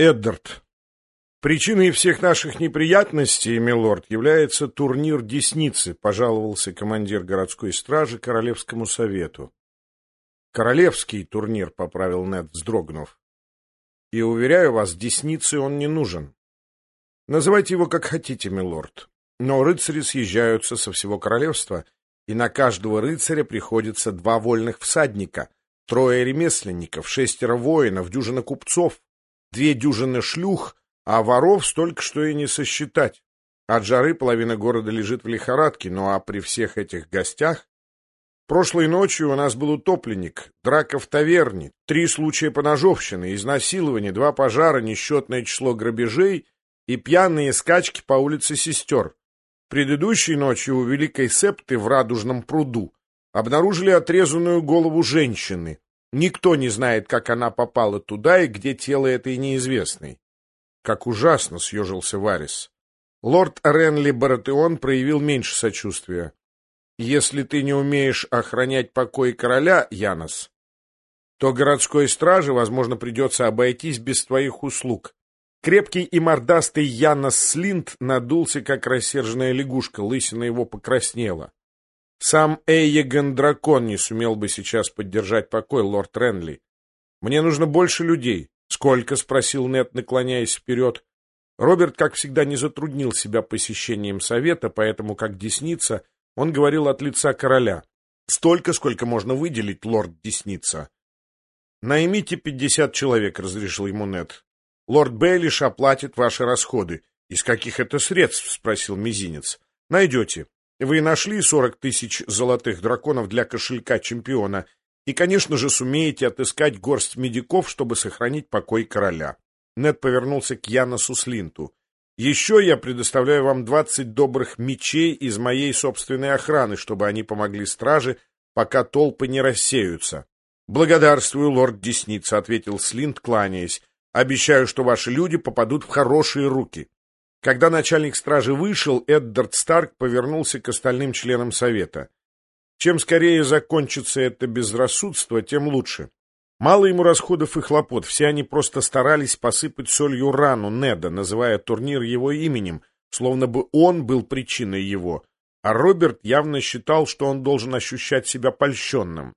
Эддард. Причиной всех наших неприятностей, милорд, является турнир Десницы, пожаловался командир городской стражи Королевскому совету. Королевский турнир, поправил Нед, вздрогнув. И, уверяю вас, Деснице он не нужен. Называйте его как хотите, милорд. Но рыцари съезжаются со всего королевства, и на каждого рыцаря приходится 2 вольных всадника, 3 ремесленников, 6 воинов, дюжина купцов, 2 дюжины шлюх, а воров столько, что и не сосчитать. От жары половина города лежит в лихорадке, ну а при всех этих гостях... Прошлой ночью у нас был утопленник, драка в таверне, 3 случая поножовщины, изнасилование, 2 пожара, несчетное число грабежей и пьяные скачки по улице Сестер. Предыдущей ночью у Великой Септы в Радужном пруду обнаружили отрезанную голову женщины. Никто не знает, как она попала туда и где тело этой неизвестной. Как ужасно, съежился Варис. Лорд Ренли Баратеон проявил меньше сочувствия. Если ты не умеешь охранять покой короля, Янос, то городской страже, возможно, придется обойтись без твоих услуг. Крепкий и мордастый Янос Слинт надулся, как рассерженная лягушка, лысина его покраснела. Сам Эйегон Дракон не сумел бы сейчас поддержать покой, лорд Ренли. Мне нужно больше людей. Сколько? — спросил Нед, наклоняясь вперед. Роберт, как всегда, не затруднил себя посещением совета, поэтому, как Десница, он говорил от лица короля. Столько, сколько можно выделить, лорд Десница. Наймите 50 человек, — разрешил ему Нед. Лорд Бейлиш оплатит ваши расходы. Из каких это средств? — спросил Мизинец. Найдете. Вы нашли 40 тысяч золотых драконов для кошелька чемпиона и, конечно же, сумеете отыскать горсть медиков, чтобы сохранить покой короля. Нед повернулся к Яносу Слинту. Еще я предоставляю вам 20 добрых мечей из моей собственной охраны, чтобы они помогли страже, пока толпы не рассеются. Благодарствую, лорд Десница, — ответил Слинт, кланяясь. Обещаю, что ваши люди попадут в хорошие руки. Когда начальник стражи вышел, Эддард Старк повернулся к остальным членам совета. Чем скорее закончится это безрассудство, тем лучше. Мало ему расходов и хлопот, все они просто старались посыпать солью рану Неда, называя турнир его именем, словно бы он был причиной его, а Роберт явно считал, что он должен ощущать себя польщенным.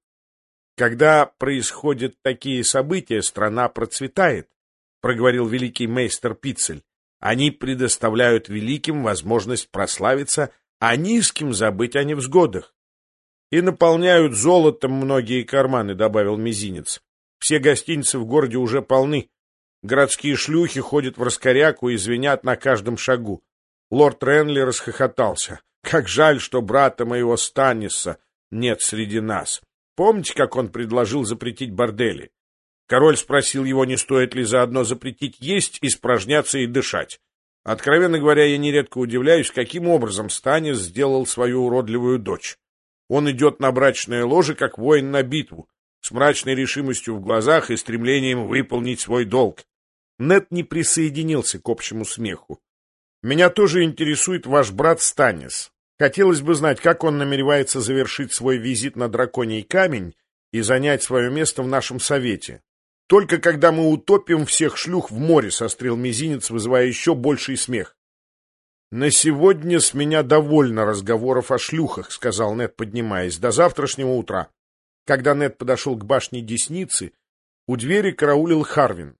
Когда происходят такие события, страна процветает, — проговорил великий мейстер Пиццель. Они предоставляют великим возможность прославиться, а низким забыть о невзгодах. И наполняют золотом многие карманы, — добавил Мизинец. Все гостиницы в городе уже полны. Городские шлюхи ходят в раскоряку и звенят на каждом шагу. Лорд Ренли расхохотался. Как жаль, что брата моего Станниса нет среди нас. Помните, как он предложил запретить бордели? Король спросил его, не стоит ли заодно запретить есть, испражняться и дышать. Откровенно говоря, я нередко удивляюсь, каким образом Станнис сделал свою уродливую дочь. Он идет на брачное ложе, как воин на битву, с мрачной решимостью в глазах и стремлением выполнить свой долг. Нед не присоединился к общему смеху. Меня тоже интересует ваш брат Станнис. Хотелось бы знать, как он намеревается завершить свой визит на Драконий камень и занять свое место в нашем совете. Только когда мы утопим всех шлюх в море, — сострил Мизинец, вызывая еще больший смех. На сегодня с меня довольно разговоров о шлюхах, — сказал Нед, поднимаясь, — до завтрашнего утра. Когда Нед подошел к башне Десницы, у двери караулил Харвин.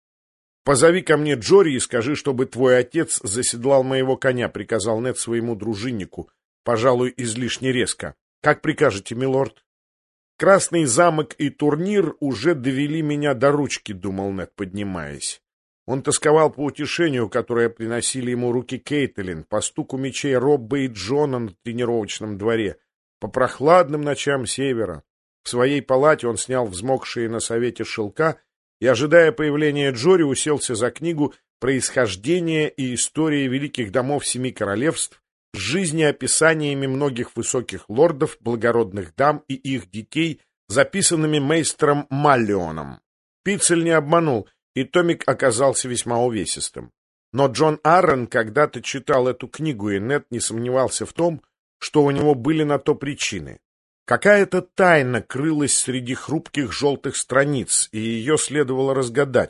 «Позови ко мне Джори и скажи, чтобы твой отец заседлал моего коня», — приказал Нед своему дружиннику, пожалуй, излишне резко. «Как прикажете, милорд?» «Красный замок и турнир уже довели меня до ручки», — думал Нед, поднимаясь. Он тосковал по утешению, которое приносили ему руки Кейтлин, по стуку мечей Робба и Джона на тренировочном дворе, по прохладным ночам севера. В своей палате он снял взмокшие на совете шелка и, ожидая появления Джори, уселся за книгу «Происхождение и история великих домов Семи Королевств» с жизнеописаниями многих высоких лордов, благородных дам и их детей, записанными мейстером Маллионом. Пиццель не обманул, и томик оказался весьма увесистым. Но Джон Аррен когда-то читал эту книгу, и Нед не сомневался в том, что у него были на то причины. Какая-то тайна крылась среди хрупких желтых страниц, и ее следовало разгадать.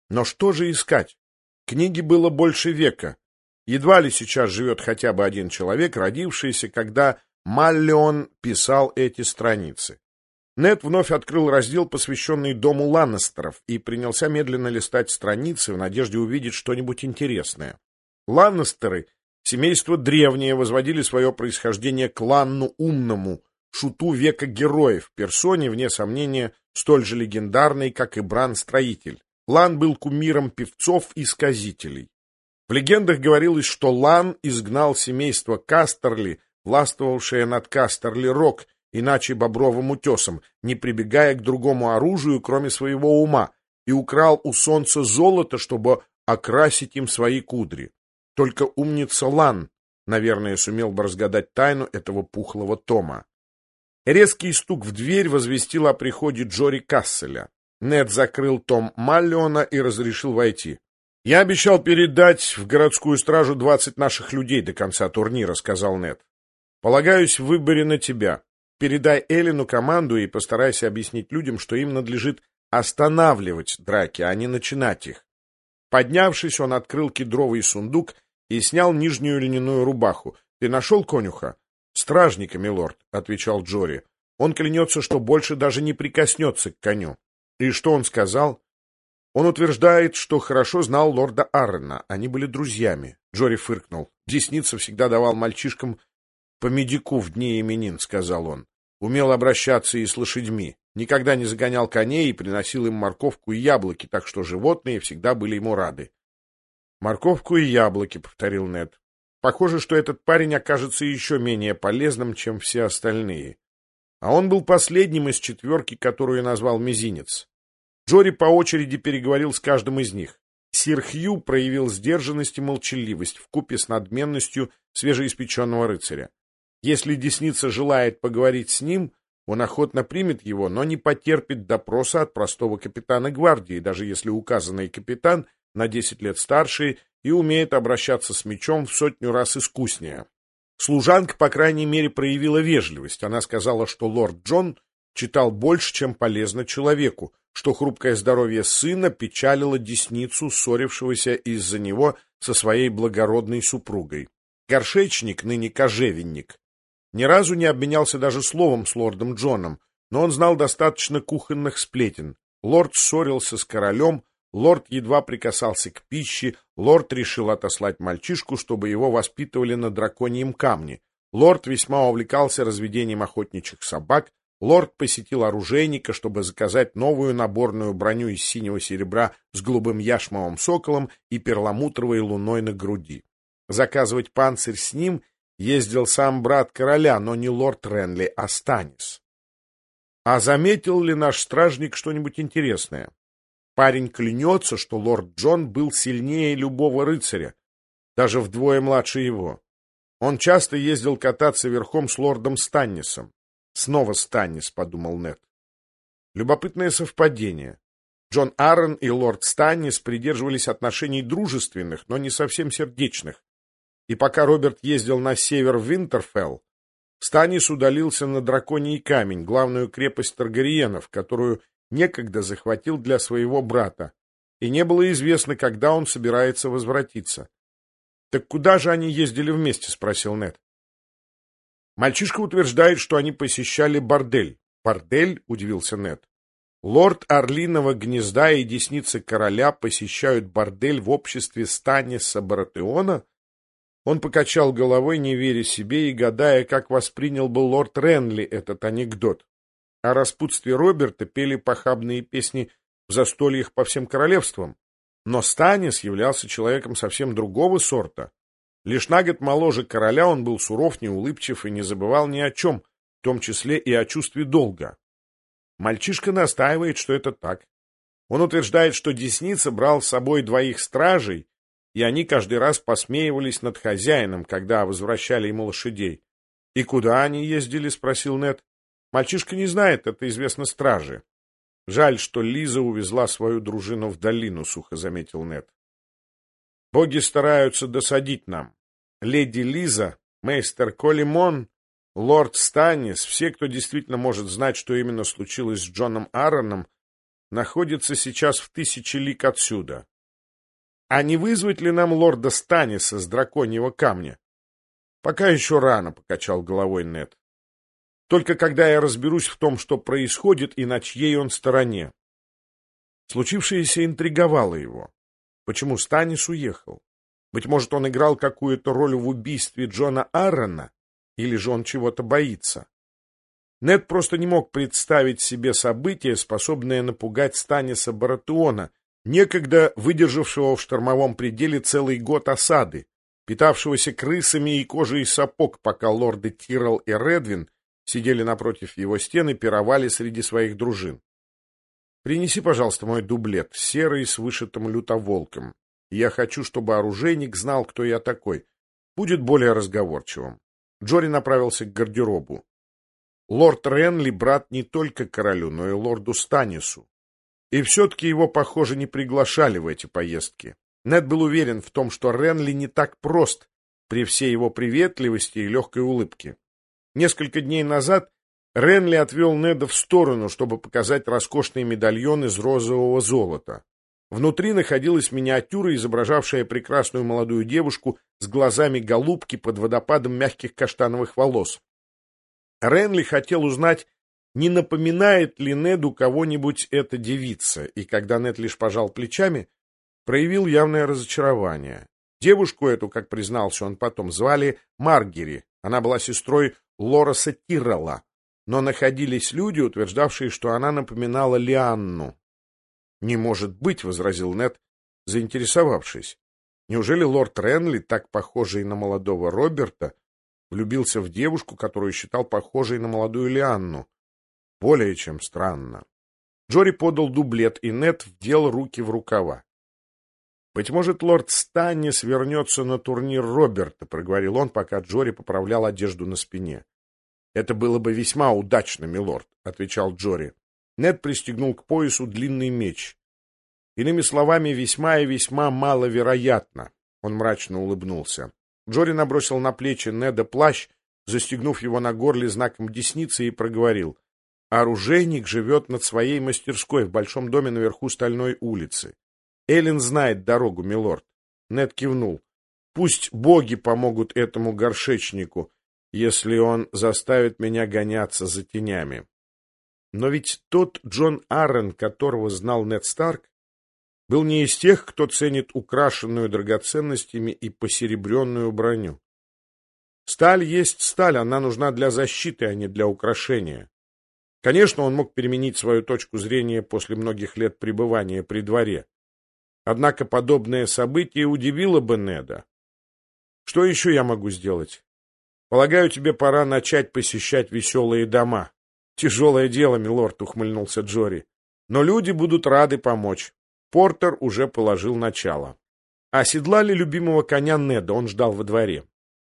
Но что же искать? Книги было больше века. Едва ли сейчас живет хотя бы один человек, родившийся, когда Маллеон писал эти страницы. Нед вновь открыл раздел, посвященный дому Ланнестеров, и принялся медленно листать страницы в надежде увидеть что-нибудь интересное. Ланнестеры, семейство древнее, возводили свое происхождение к Ланну Умному, шуту века героев, персоне, вне сомнения, столь же легендарной, как и Бран-строитель. Лан был кумиром певцов и сказителей. В легендах говорилось, что Лан изгнал семейство Кастерли, властвовавшее над Кастерли-Рок, иначе Бобровым утесом, не прибегая к другому оружию, кроме своего ума, и украл у солнца золото, чтобы окрасить им свои кудри. Только умница Лан, наверное, сумел бы разгадать тайну этого пухлого тома. Резкий стук в дверь возвестил о приходе Джори Касселя. Нед закрыл том Маллеона и разрешил войти. «Я обещал передать в городскую стражу 20 наших людей до конца турнира», — сказал Нед. «Полагаюсь в выборе на тебя. Передай Эллину команду и постарайся объяснить людям, что им надлежит останавливать драки, а не начинать их». Поднявшись, он открыл кедровый сундук и снял нижнюю льняную рубаху. «Ты нашел конюха?» «Стражника, милорд», — отвечал Джори. «Он клянется, что больше даже не прикоснется к коню». «И что он сказал?» «Он утверждает, что хорошо знал лорда Аррена. Они были друзьями». Джори фыркнул. «Десница всегда давал мальчишкам по медику в дни именин», — сказал он. «Умел обращаться и с лошадьми. Никогда не загонял коней и приносил им морковку и яблоки, так что животные всегда были ему рады». «Морковку и яблоки», — повторил Нед. «Похоже, что этот парень окажется еще менее полезным, чем все остальные». А он был последним из четверки, которую назвал Мизинец. Джори по очереди переговорил с каждым из них. Сир Хью проявил сдержанность и молчаливость вкупе с надменностью свежеиспеченного рыцаря. Если Десница желает поговорить с ним, он охотно примет его, но не потерпит допроса от простого капитана гвардии, даже если указанный капитан на 10 лет старше и умеет обращаться с мечом в 100 раз искуснее. Служанка, по крайней мере, проявила вежливость. Она сказала, что лорд Джон читал больше, чем полезно человеку, что хрупкое здоровье сына печалило Десницу, ссорившегося из-за него со своей благородной супругой. Горшечник, ныне кожевенник, ни разу не обменялся даже словом с лордом Джоном, но он знал достаточно кухонных сплетен. Лорд ссорился с королем, лорд едва прикасался к пище, лорд решил отослать мальчишку, чтобы его воспитывали на драконьем камне. Лорд весьма увлекался разведением охотничьих собак, лорд посетил оружейника, чтобы заказать новую наборную броню из синего серебра с голубым яшмовым соколом и перламутровой луной на груди. Заказывать панцирь с ним ездил сам брат короля, но не лорд Ренли, а Станис. А заметил ли наш стражник что-нибудь интересное? Парень клянется, что лорд Джон был сильнее любого рыцаря, даже вдвое младше его. Он часто ездил кататься верхом с лордом Станнисом. Снова Станнис, подумал Нед. Любопытное совпадение. Джон Аррен и лорд Станнис придерживались отношений дружественных, но не совсем сердечных. И пока Роберт ездил на север в Винтерфелл, Станнис удалился на Драконий камень, главную крепость Таргариенов, которую некогда захватил для своего брата, и не было известно, когда он собирается возвратиться. — Так куда же они ездили вместе? — спросил Нед. Мальчишка утверждает, что они посещали бордель. — Бордель? — удивился Нед. — Лорд Орлиного гнезда и Десница короля посещают бордель в обществе Станниса Баратеона? Он покачал головой, не веря себе и гадая, как воспринял бы лорд Ренли этот анекдот. О распутстве Роберта пели похабные песни в застольях по всем королевствам. Но Станис являлся человеком совсем другого сорта. Лишь на год моложе короля он был суров, неулыбчив и не забывал ни о чем, в том числе и о чувстве долга. Мальчишка настаивает, что это так. Он утверждает, что Десница брал с собой 2 стражей, и они каждый раз посмеивались над хозяином, когда возвращали ему лошадей. — И куда они ездили? — спросил Нед. — Мальчишка не знает, это известно страже. — Жаль, что Лиза увезла свою дружину в долину, — сухо заметил Нед. — Боги стараются досадить нам. Леди Лиза, мейстер Колимон, лорд Станнис, все, кто действительно может знать, что именно случилось с Джоном Арроном, находится сейчас в 1000 лиг отсюда. А не вызвать ли нам лорда Станиса с драконьего камня? Пока еще рано, покачал головой Нед. Только когда я разберусь в том, что происходит и на чьей он стороне. Случившееся интриговало его. Почему Станис уехал? Быть может, он играл какую-то роль в убийстве Джона Аррена, или же он чего-то боится? Нед просто не мог представить себе событие, способное напугать Станиса Баратеона, некогда выдержавшего в штормовом пределе целый год осады, питавшегося крысами и кожей сапог, пока лорды Тиррелл и Редвин сидели напротив его стены и пировали среди своих дружин. «Принеси, пожалуйста, мой дублет, серый с вышитым лютоволком. Я хочу, чтобы оружейник знал, кто я такой. Будет более разговорчивым». Джори направился к гардеробу. Лорд Ренли — брат не только королю, но и лорду Станису. И все-таки его, похоже, не приглашали в эти поездки. Нед был уверен в том, что Ренли не так прост при всей его приветливости и легкой улыбке. Несколько дней назад Ренли отвел Неда в сторону, чтобы показать роскошный медальон из розового золота. Внутри находилась миниатюра, изображавшая прекрасную молодую девушку с глазами голубки под водопадом мягких каштановых волос. Ренли хотел узнать, не напоминает ли Неду кого-нибудь эта девица, и когда Нед лишь пожал плечами, проявил явное разочарование. Девушку эту, как признался он потом, звали Маргери. Она была сестрой Лораса Тиррелла, но находились люди, утверждавшие, что она напоминала Лианну. «Не может быть», — возразил Нед, заинтересовавшись. «Неужели лорд Ренли, так похожий на молодого Роберта, влюбился в девушку, которую считал похожей на молодую Лианну? Более чем странно». Джори подал дублет, и Нед вдел руки в рукава. «Быть может, лорд Станнис вернется на турнир Роберта», — проговорил он, пока Джори поправлял одежду на спине. «Это было бы весьма удачно, милорд», — отвечал Джори. Нед пристегнул к поясу длинный меч. «Иными словами, весьма и весьма маловероятно», — он мрачно улыбнулся. Джори набросил на плечи Неда плащ, застегнув его на горле знаком десницы, и проговорил: «Оружейник живет над своей мастерской в большом доме наверху Стальной улицы. Эллен знает дорогу, милорд». Нед кивнул. «Пусть боги помогут этому горшечнику, если он заставит меня гоняться за тенями». Но ведь тот Джон Аррен, которого знал Нед Старк, был не из тех, кто ценит украшенную драгоценностями и посеребренную броню. Сталь есть сталь, она нужна для защиты, а не для украшения. Конечно, он мог переменить свою точку зрения после многих лет пребывания при дворе. Однако подобное событие удивило бы Неда. «Что еще я могу сделать? Полагаю, тебе пора начать посещать веселые дома». «Тяжелое дело, милорд», — ухмыльнулся Джори. «Но люди будут рады помочь». Портер уже положил начало. Оседлали любимого коня Неда, он ждал во дворе.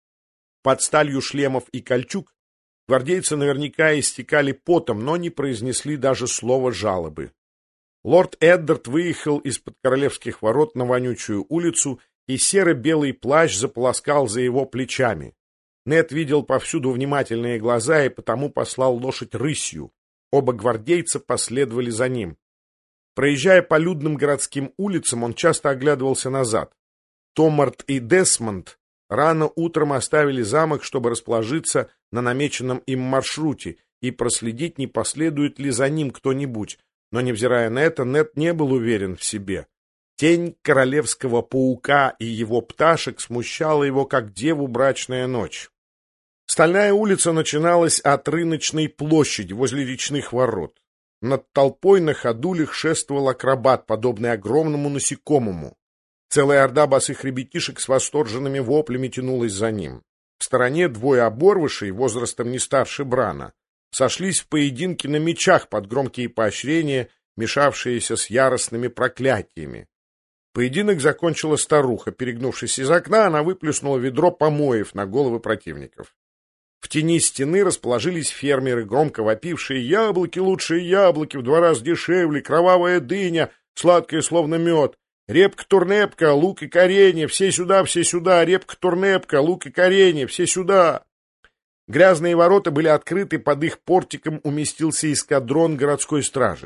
Под сталью шлемов и кольчуг гвардейцы наверняка истекали потом, но не произнесли даже слова жалобы. Лорд Эддард выехал из-под королевских ворот на вонючую улицу, и серо-белый плащ заполоскал за его плечами. Нед видел повсюду внимательные глаза и потому послал лошадь рысью. Оба гвардейца последовали за ним. Проезжая по людным городским улицам, он часто оглядывался назад. Томарт и Десмонд рано утром оставили замок, чтобы расположиться на намеченном им маршруте и проследить, не последует ли за ним кто-нибудь. Но, невзирая на это, Нед не был уверен в себе. Тень королевского паука и его пташек смущала его, как деву брачная ночь. Стальная улица начиналась от рыночной площади возле речных ворот. Над толпой на ходулях шествовал акробат, подобный огромному насекомому. Целая орда босых ребятишек с восторженными воплями тянулась за ним. В стороне двое оборвышей, возрастом не старше Брана, сошлись в поединке на мечах под громкие поощрения, мешавшиеся с яростными проклятиями. Поединок закончила старуха. Перегнувшись из окна, она выплюснула ведро помоев на головы противников. В тени стены расположились фермеры, громко вопившие: «Яблоки, лучшие яблоки, в 2 раза дешевле, кровавая дыня, сладкая, словно мед, репка-турнепка, лук и коренья, все сюда, репка-турнепка, лук и коренья, все сюда». Грязные ворота были открыты, под их портиком уместился эскадрон городской стражи.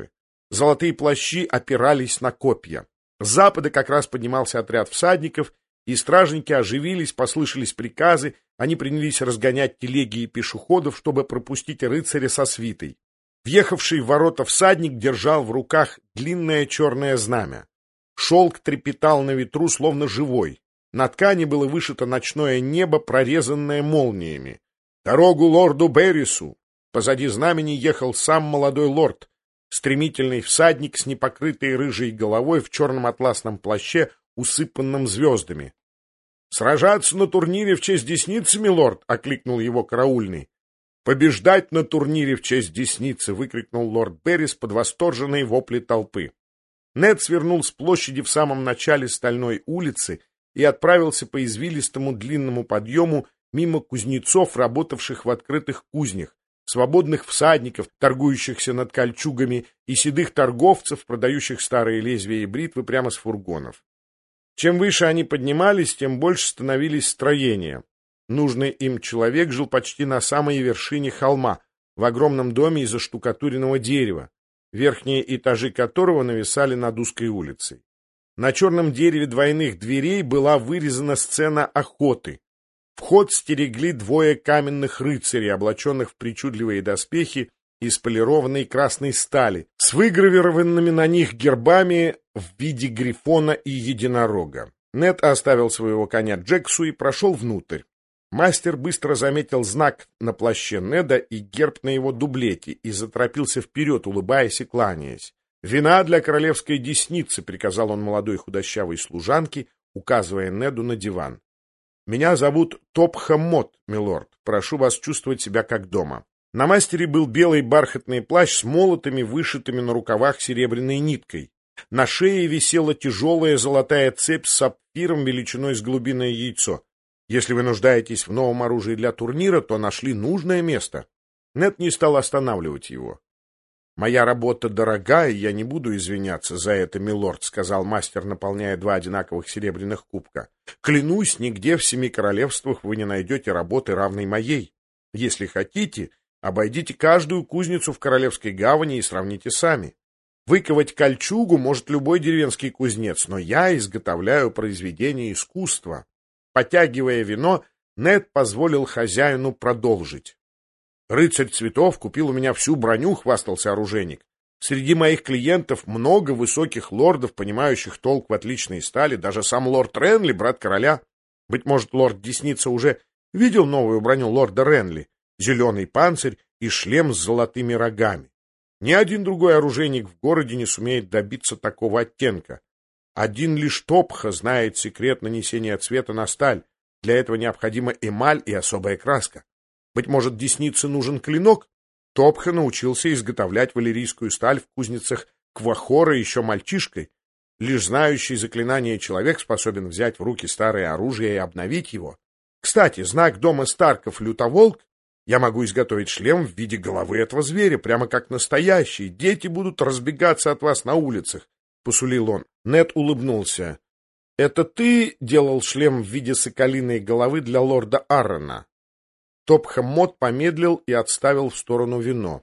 Золотые плащи опирались на копья. С запада как раз поднимался отряд всадников, и стражники оживились, послышались приказы, они принялись разгонять телеги и пешеходов, чтобы пропустить рыцаря со свитой. Въехавший в ворота всадник держал в руках длинное черное знамя. Шелк трепетал на ветру, словно живой. На ткани было вышито ночное небо, прорезанное молниями. «Дорогу лорду Беррису!» Позади знамени ехал сам молодой лорд, стремительный всадник с непокрытой рыжей головой в черном атласном плаще, усыпанном звездами. «Сражаться на турнире в честь десницы, милорд!» — окликнул его караульный. «Побеждать на турнире в честь десницы!» — выкрикнул лорд Беррис под восторженные вопли толпы. Нед свернул с площади в самом начале Стальной улицы и отправился по извилистому длинному подъему мимо кузнецов, работавших в открытых кузнях, свободных всадников, торгующихся над кольчугами, и седых торговцев, продающих старые лезвия и бритвы прямо с фургонов. Чем выше они поднимались, тем больше становились строения. Нужный им человек жил почти на самой вершине холма, в огромном доме из оштукатуренного дерева, верхние этажи которого нависали над узкой улицей. На черном дереве двойных дверей была вырезана сцена охоты. Вход стерегли двое каменных рыцарей, облаченных в причудливые доспехи из полированной красной стали, с выгравированными на них гербами в виде грифона и единорога. Нед оставил своего коня Джексу и прошел внутрь. Мастер быстро заметил знак на плаще Неда и герб на его дублете и заторопился вперед, улыбаясь и кланяясь. «Вина для королевской десницы», — приказал он молодой худощавой служанке, указывая Неду на диван. «Меня зовут Топха Мот, милорд. Прошу вас чувствовать себя как дома». На мастере был белый бархатный плащ с молотами, вышитыми на рукавах серебряной ниткой. На шее висела тяжелая золотая цепь с сапфиром величиной с голубиное яйцо. Если вы нуждаетесь в новом оружии для турнира, то нашли нужное место. Нед не стал останавливать его. «Моя работа дорогая, я не буду извиняться за это, милорд», — сказал мастер, наполняя два одинаковых серебряных кубка. «Клянусь, нигде в 7 королевствах вы не найдете работы, равной моей. Если хотите, обойдите каждую кузницу в Королевской гавани и сравните сами. Выковать кольчугу может любой деревенский кузнец, но я изготовляю произведение искусства». Потягивая вино, Нед позволил хозяину продолжить. «Рыцарь цветов купил у меня всю броню», — хвастался оружейник. «Среди моих клиентов много высоких лордов, понимающих толк в отличной стали, даже сам лорд Ренли, брат короля. Быть может, лорд Десница уже видел новую броню лорда Ренли, зеленый панцирь и шлем с золотыми рогами. Ни один другой оружейник в городе не сумеет добиться такого оттенка. Один лишь Топха знает секрет нанесения цвета на сталь. Для этого необходима эмаль и особая краска. Быть может, Деснице нужен клинок? Топха научился изготовлять валерийскую сталь в кузницах Квахора еще мальчишкой. Лишь знающий заклинание человек способен взять в руки старое оружие и обновить его. Кстати, знак дома Старков Лютоволк. Я могу изготовить шлем в виде головы этого зверя, прямо как настоящий. Дети будут разбегаться от вас на улицах, — посулил он. Нед улыбнулся. — Это ты делал шлем в виде соколиной головы для лорда Аррена? Топха Мот помедлил и отставил в сторону вино.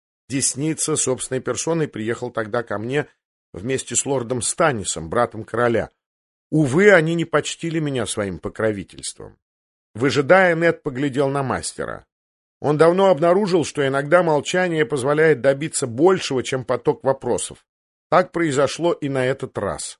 Десница собственной персоной приехал тогда ко мне вместе с лордом Станисом, братом короля. Увы, они не почтили меня своим покровительством. Выжидая, Нед поглядел на мастера. Он давно обнаружил, что иногда молчание позволяет добиться большего, чем поток вопросов. Так произошло и на этот раз.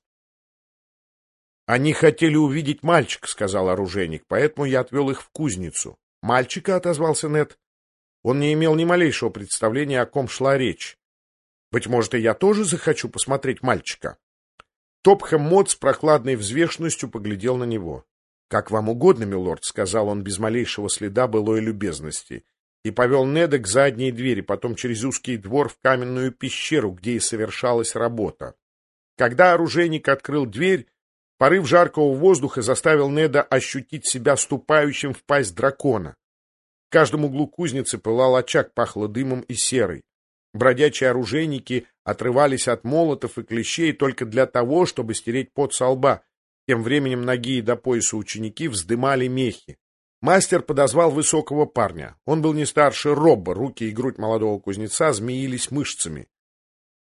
«Они хотели увидеть мальчика», — сказал оружейник, — «поэтому я отвел их в кузницу». «Мальчика?» — отозвался Нед. Он не имел ни малейшего представления, о ком шла речь. «Быть может, и я тоже захочу посмотреть мальчика?» Топха Мот с прохладной взвешенностью поглядел на него. «Как вам угодно, милорд», — сказал он без малейшего следа былой любезности, и повел Неда к задней двери, потом через узкий двор в каменную пещеру, где и совершалась работа. Когда оружейник открыл дверь, порыв жаркого воздуха заставил Неда ощутить себя ступающим в пасть дракона. В каждом углу кузницы пылал очаг, пахло дымом и серой. Бродячие оружейники отрывались от молотов и клещей только для того, чтобы стереть пот со лба. Тем временем ноги до пояса ученики вздымали мехи. Мастер подозвал высокого парня. Он был не старше Робба, руки и грудь молодого кузнеца змеились мышцами.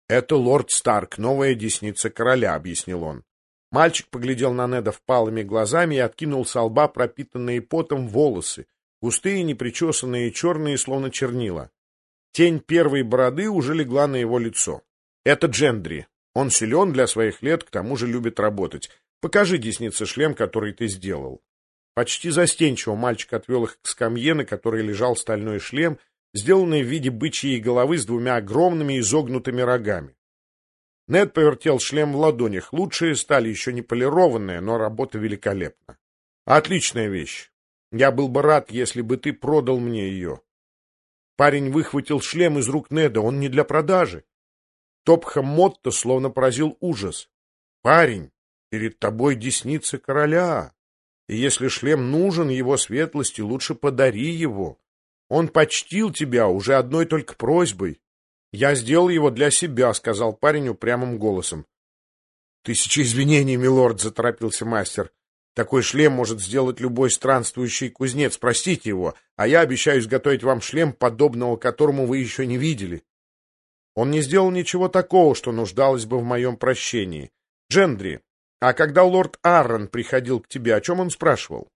«Это лорд Старк, новая десница короля», — объяснил он. Мальчик поглядел на Неда впалыми глазами и откинул со лба пропитанные потом волосы, густые, непричесанные, черные, словно чернила. Тень первой бороды уже легла на его лицо. «Это Джендри. Он силен для своих лет, к тому же любит работать. Покажи деснице шлем, который ты сделал». Почти застенчиво мальчик отвел их к скамье, на которой лежал стальной шлем, сделанный в виде бычьей головы с двумя огромными изогнутыми рогами. Нед повертел шлем в ладонях. Лучшие стали, еще не полированные, но работа великолепна. Отличная вещь. Я был бы рад, если бы ты продал мне ее. Парень выхватил шлем из рук Неда. Он не для продажи. Топха Мотто словно поразил ужас. Парень, перед тобой десница короля. И если шлем нужен его светлости, лучше подари его. Он почтил тебя уже одной только просьбой. Я сделал его для себя, — сказал парень упрямым голосом. — Тысяча извинений, милорд, — заторопился мастер. — Такой шлем может сделать любой странствующий кузнец. Простите его, а я обещаю изготовить вам шлем, подобного которому вы еще не видели. Он не сделал ничего такого, что нуждалось бы в моем прощении. Джендри, а когда лорд Аррон приходил к тебе, о чем он спрашивал?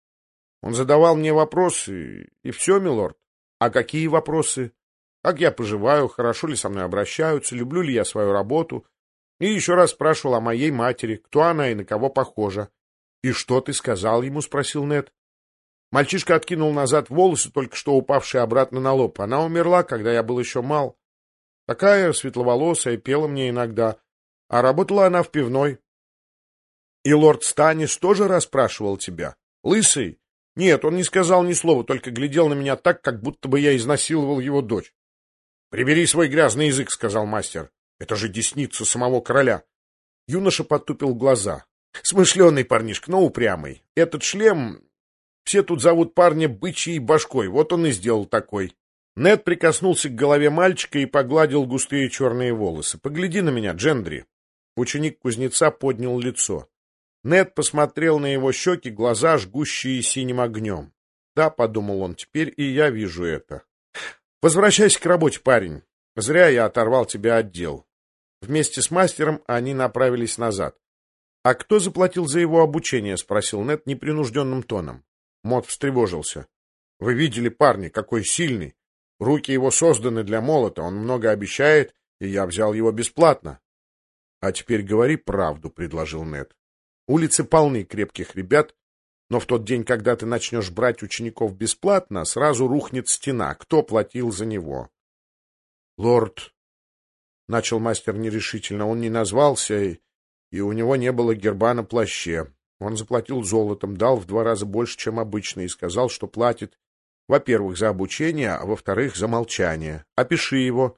Он задавал мне вопросы, и все, милорд. А какие вопросы? Как я поживаю, хорошо ли со мной обращаются, люблю ли я свою работу? И еще раз спрашивал о моей матери, кто она и на кого похожа. — И что ты сказал ему? — спросил Нед. Мальчишка откинул назад волосы, только что упавшие обратно на лоб. Она умерла, когда я был еще мал. Такая светловолосая, пела мне иногда, а работала она в пивной. — И лорд Станис тоже расспрашивал тебя? Лысый? Нет, он не сказал ни слова, только глядел на меня так, как будто бы я изнасиловал его дочь. — Прибери свой грязный язык, — сказал мастер. — Это же десница самого короля. Юноша потупил глаза. Смышленый парнишка, но упрямый. Этот шлем... Все тут зовут парня бычьей башкой, вот он и сделал такой. Нед прикоснулся к голове мальчика и погладил густые черные волосы. — Погляди на меня, Джендри. Ученик кузнеца поднял лицо. Нед посмотрел на его щеки, глаза, жгущие синим огнем. — Да, — подумал он, — теперь и я вижу это. — Возвращайся к работе, парень. Зря я оторвал тебя от дел. Вместе с мастером они направились назад. — А кто заплатил за его обучение? — спросил Нед непринужденным тоном. Мот встревожился. — Вы видели парня, какой сильный. Руки его созданы для молота, он много обещает, и я взял его бесплатно. — А теперь говори правду, — предложил Нед. Улицы полны крепких ребят, но в тот день, когда ты начнешь брать учеников бесплатно, сразу рухнет стена. Кто платил за него? — Лорд, — начал мастер нерешительно, — он не назвался, и у него не было герба на плаще. Он заплатил золотом, дал в 2 раза больше, чем обычно, и сказал, что платит, во-первых, за обучение, а во-вторых, за молчание. Опиши его.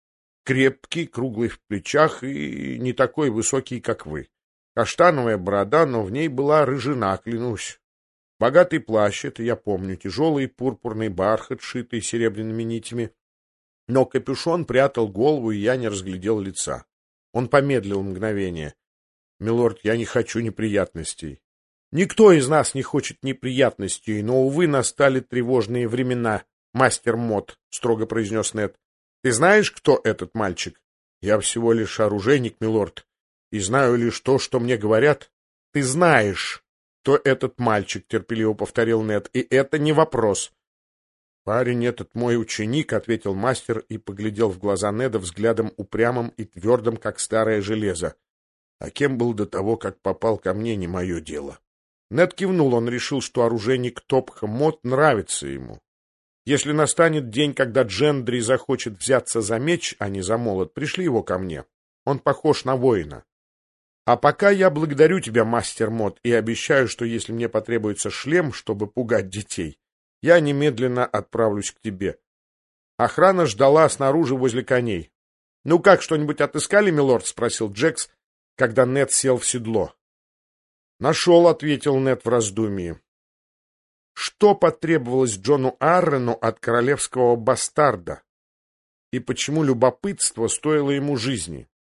Крепкий, круглый в плечах и не такой высокий, как вы. Каштановая борода, но в ней была рыжина, клянусь. Богатый плащ, это я помню, тяжелый пурпурный бархат, шитый серебряными нитями. Но капюшон прятал голову, и я не разглядел лица. Он помедлил мгновение. — Милорд, я не хочу неприятностей. — Никто из нас не хочет неприятностей, но, увы, настали тревожные времена, мастер Мот, — строго произнес Нед. — Ты знаешь, кто этот мальчик? — Я всего лишь оружейник, милорд, и знаю лишь то, что мне говорят. — Ты знаешь, кто этот мальчик, — терпеливо повторил Нед, — и это не вопрос. — Парень этот мой ученик, — ответил мастер и поглядел в глаза Неда взглядом упрямым и твердым, как старое железо. А кем был до того, как попал ко мне, не мое дело. Нед кивнул, он решил, что оружейник Топха Мот нравится ему. Если настанет день, когда Джендри захочет взяться за меч, а не за молот, пришли его ко мне. Он похож на воина. А пока я благодарю тебя, мастер Мот, и обещаю, что если мне потребуется шлем, чтобы пугать детей, я немедленно отправлюсь к тебе. Охрана ждала снаружи возле коней. — Ну как, что-нибудь отыскали, милорд? — спросил Джекс, когда Нед сел в седло. — Нашел, — ответил Нед в раздумье. Что потребовалось Джону Аррену от королевского бастарда? И почему любопытство стоило ему жизни?